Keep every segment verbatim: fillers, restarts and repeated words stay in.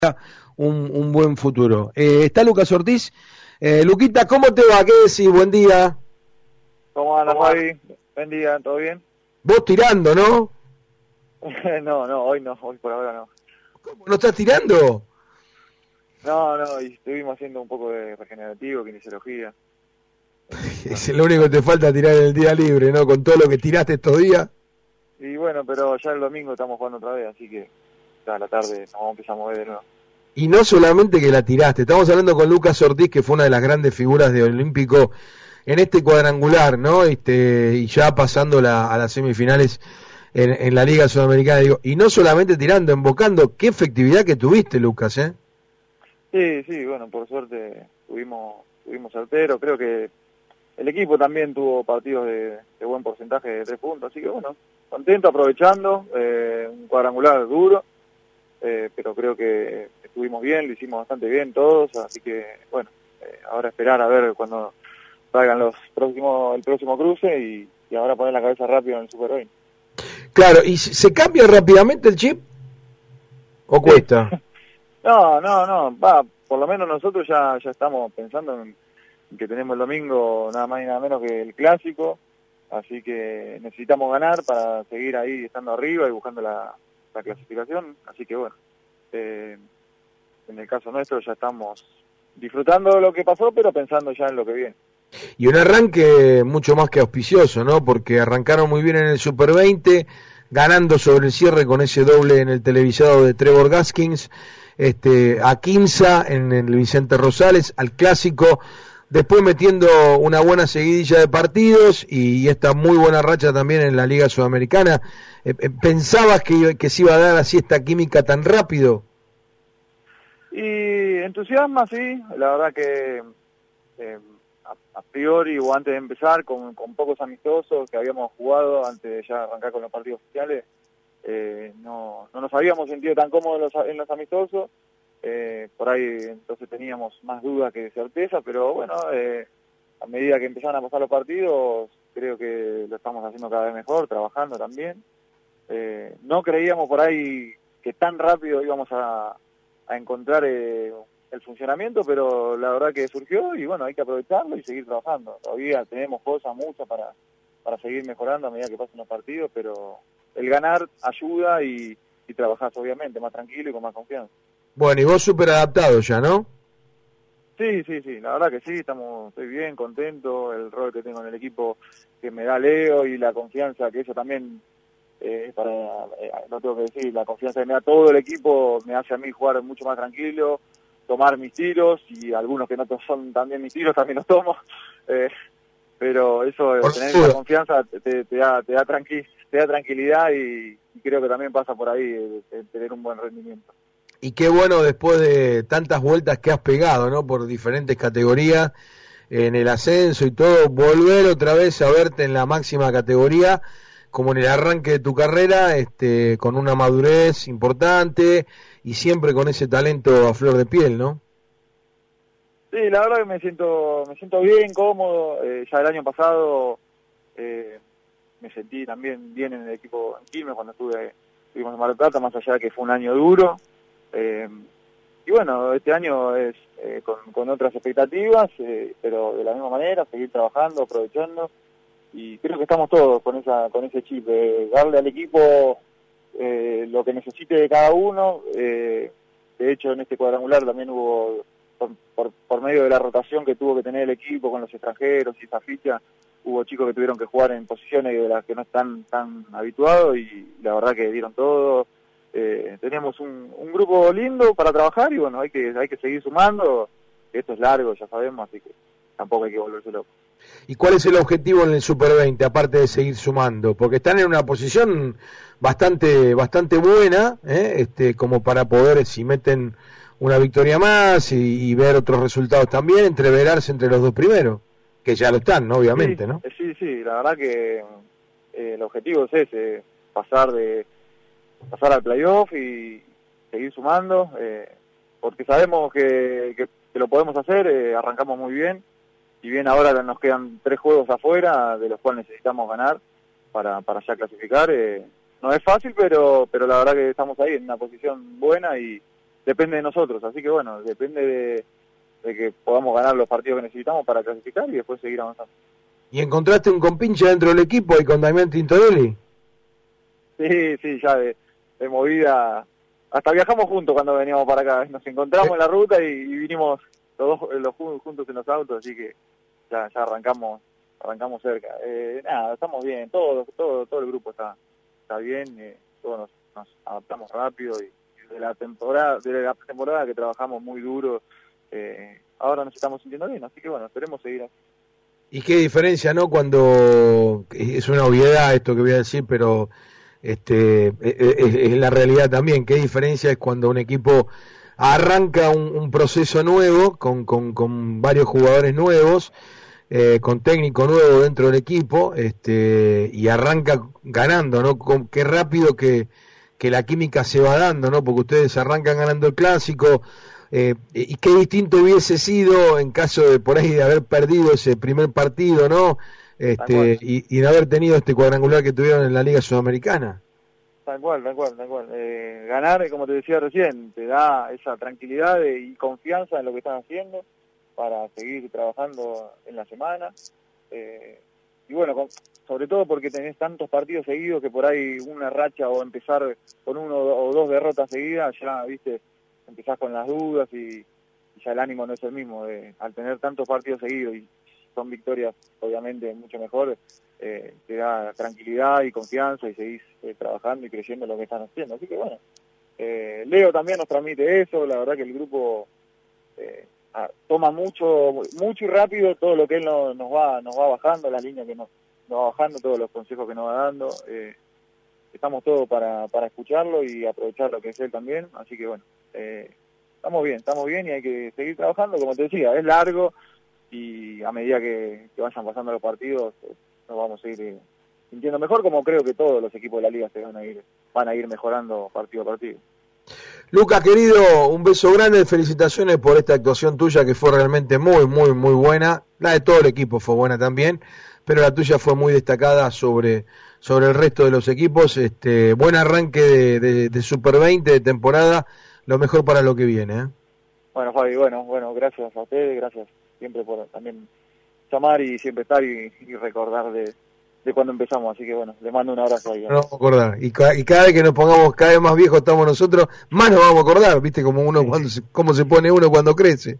un, un buen futuro. Eh, está Lucas Ortiz. Eh, Luquita, ¿cómo te va? ¿Qué decís? Buen día. ¿Cómo andas, Fabi? Buen día, ¿todo bien? Vos tirando, ¿no? no, no, hoy no, hoy por ahora no. ¿Cómo no estás tirando? No, no, y estuvimos haciendo un poco de regenerativo, kinesiología. Es lo único que te falta tirar en el día libre, ¿no? Con todo lo que tiraste estos días. Y bueno, pero ya el domingo estamos jugando otra vez, así que ya a la tarde nos vamos a empezar a mover de nuevo. Y no solamente que la tiraste, estamos hablando con Lucas Ortiz, que fue una de las grandes figuras de Olímpico en este cuadrangular, ¿no? Este, y ya pasando la, a las semifinales en, en la Liga Sudamericana, digo, y no solamente tirando, embocando, qué efectividad que tuviste, Lucas, ¿eh? Sí, sí, bueno, por suerte tuvimos, tuvimos certero, creo que el equipo también tuvo partidos de, de buen porcentaje de tres puntos, así que bueno, contento, aprovechando, eh, un cuadrangular duro, eh, pero creo que estuvimos bien, lo hicimos bastante bien todos, así que bueno, eh, ahora esperar a ver cuando salgan los próximos, el próximo cruce y, y ahora poner la cabeza rápido en el Super veinte. Claro, ¿y se cambia rápidamente el chip? ¿O Sí. cuesta? No, no, no, va, por lo menos nosotros ya, ya estamos pensando en que tenemos el domingo nada más y nada menos que el clásico, así que necesitamos ganar para seguir ahí estando arriba y buscando la, la clasificación, así que bueno, eh, en el caso nuestro ya estamos disfrutando de lo que pasó, pero pensando ya en lo que viene. Y un arranque mucho más que auspicioso, ¿no? Porque arrancaron muy bien en el Super veinte, ganando sobre el cierre con ese doble en el televisado de Trevor Gaskins, este, a Quimsa en el Vicente Rosales, al clásico, después metiendo una buena seguidilla de partidos y, y esta muy buena racha también en la Liga Sudamericana. Eh, eh, ¿Pensabas que, que se iba a dar así esta química tan rápido? Y entusiasma, sí, la verdad que eh, a, a priori o antes de empezar con, con pocos amistosos que habíamos jugado antes de ya arrancar con los partidos oficiales, eh, no, no nos habíamos sentido tan cómodos en los, en los amistosos, eh, por ahí entonces teníamos más dudas que certeza, pero bueno, eh, a medida que empezaron a pasar los partidos, creo que lo estamos haciendo cada vez mejor, trabajando también. Eh, no creíamos por ahí que tan rápido íbamos a, a encontrar eh, el funcionamiento, pero la verdad que surgió y bueno, hay que aprovecharlo y seguir trabajando. Todavía tenemos cosas muchas para, para seguir mejorando a medida que pasen los partidos, pero el ganar ayuda y, y trabajar obviamente más tranquilo y con más confianza. Bueno, y vos súper adaptado ya, ¿no? Sí, sí, sí, la verdad que sí, estamos, estoy bien, contento, el rol que tengo en el equipo que me da Leo y la confianza que eso también, eh, para, eh, no tengo que decir, la confianza que me da todo el equipo me hace a mí jugar mucho más tranquilo, tomar mis tiros y algunos que no son también mis tiros también los tomo, eh, pero eso, Por tener supuesto. esa confianza te, te da, te da tranqui, te da tranquilidad y, y creo que también pasa por ahí eh, eh, tener un buen rendimiento. Y qué bueno después de tantas vueltas que has pegado, ¿no? Por diferentes categorías, en el ascenso y todo, volver otra vez a verte en la máxima categoría, como en el arranque de tu carrera, este, con una madurez importante y siempre con ese talento a flor de piel, ¿no? Sí, la verdad que me siento, me siento bien, cómodo. Eh, ya el año pasado eh, me sentí también bien en el equipo en Quilmes cuando estuve, estuvimos en Mar del Plata, más allá de que fue un año duro. Eh, y bueno, este año es eh, con, con otras expectativas, eh, pero de la misma manera, seguir trabajando, aprovechando. Y creo que estamos todos con esa con ese chip, de darle al equipo eh, lo que necesite de cada uno. Eh, de hecho, en este cuadrangular también hubo, por, por, por medio de la rotación que tuvo que tener el equipo con los extranjeros y esa ficha, hubo chicos que tuvieron que jugar en posiciones de las que no están tan habituados y la verdad que dieron todo. Eh, teníamos un, un grupo lindo para trabajar y bueno, hay que hay que seguir sumando. Esto es largo, ya sabemos, así que tampoco hay que volverse loco. ¿Y cuál es el objetivo en el Super veinte, aparte de seguir sumando? Porque están en una posición bastante bastante buena, ¿eh? este, como para poder, si meten una victoria más y, y ver otros resultados también, entreverarse entre los dos primeros, que ya lo están, ¿no? Obviamente, Sí, ¿no? sí, sí, la verdad que eh, el objetivo es ese, pasar de pasar al playoff y seguir sumando, eh, porque sabemos que, que, que lo podemos hacer, eh, arrancamos muy bien, y bien ahora nos quedan tres juegos afuera, de los cuales necesitamos ganar para, para ya clasificar. Eh, no es fácil, pero pero la verdad que estamos ahí en una posición buena y, depende de nosotros, así que bueno, depende de, de que podamos ganar los partidos que necesitamos para clasificar y después seguir avanzando. ¿Y encontraste un compinche dentro del equipo y con Damián Tintorelli? Sí, sí, ya de, de movida, hasta viajamos juntos cuando veníamos para acá, nos encontramos en la ruta y, y vinimos los dos los juntos en los autos, así que ya, ya arrancamos arrancamos cerca. Eh, nada, estamos bien, todo todo todo el grupo está está bien, eh, todos nos, nos adaptamos rápido y de la temporada de la temporada que trabajamos muy duro, eh, ahora nos estamos sintiendo bien, así que bueno, esperemos seguir así. Y qué diferencia, ¿no? Cuando es una obviedad esto que voy a decir, pero este es, es la realidad también. Qué diferencia es cuando un equipo arranca un, un proceso nuevo con, con, con varios jugadores nuevos, eh, con técnico nuevo dentro del equipo, este y arranca ganando, ¿no? Con, qué rápido que, que la química se va dando, ¿no? Porque ustedes arrancan ganando el clásico. Eh, y qué distinto hubiese sido en caso de por ahí de haber perdido ese primer partido, ¿no? Este, y, y de haber tenido este cuadrangular que tuvieron en la Liga Sudamericana. Tal cual, tal cual, tal cual. Eh, ganar, como te decía recién, te da esa tranquilidad de, y confianza en lo que están haciendo para seguir trabajando en la semana. Eh, y bueno, con, sobre todo porque tenés tantos partidos seguidos que por ahí una racha o empezar con uno o dos derrotas seguidas, ya, viste, empezás con las dudas y, y ya el ánimo no es el mismo. Eh, al tener tantos partidos seguidos y son victorias obviamente mucho mejor, eh, te da tranquilidad y confianza y seguís eh, trabajando y creyendo en lo que están haciendo. Así que bueno, eh, Leo también nos transmite eso, la verdad que el grupo eh, ah, toma mucho mucho y rápido todo lo que él no, nos va nos va bajando, las líneas que nos, nos va bajando, todos los consejos que nos va dando. Eh, estamos todos para, para escucharlo y aprovechar lo que es él también, así que bueno, eh, estamos bien, estamos bien y hay que seguir trabajando, como te decía, es largo y a medida que, que vayan pasando los partidos eh, nos vamos a ir eh, sintiendo mejor, como creo que todos los equipos de la liga se van a ir van a ir mejorando partido a partido. Lucas, querido, un beso grande, felicitaciones por esta actuación tuya que fue realmente muy, muy, muy buena, la de todo el equipo fue buena también, pero la tuya fue muy destacada sobre sobre el resto de los equipos. Este buen arranque de, de, de Super veinte, de temporada, lo mejor para lo que viene, ¿eh? Bueno, Fabi, bueno, bueno, gracias a ustedes, gracias siempre por también llamar y siempre estar y, y recordar de, de cuando empezamos, así que bueno, les mando un abrazo ahí. No vamos a acordar, y, ca y cada vez que nos pongamos cada vez más viejos estamos nosotros, más nos vamos a acordar, viste como uno cuando se, cómo se pone uno cuando crece.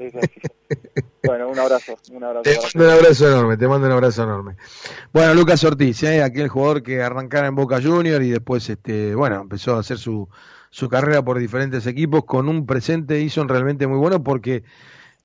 Bueno, un abrazo, un abrazo. Te mando un abrazo enorme, te mando un abrazo enorme. Bueno, Lucas Ortiz, ¿eh? Aquel jugador que arrancara en Boca Juniors y después, este, bueno, empezó a hacer su, su carrera por diferentes equipos con un presente Ison realmente muy bueno porque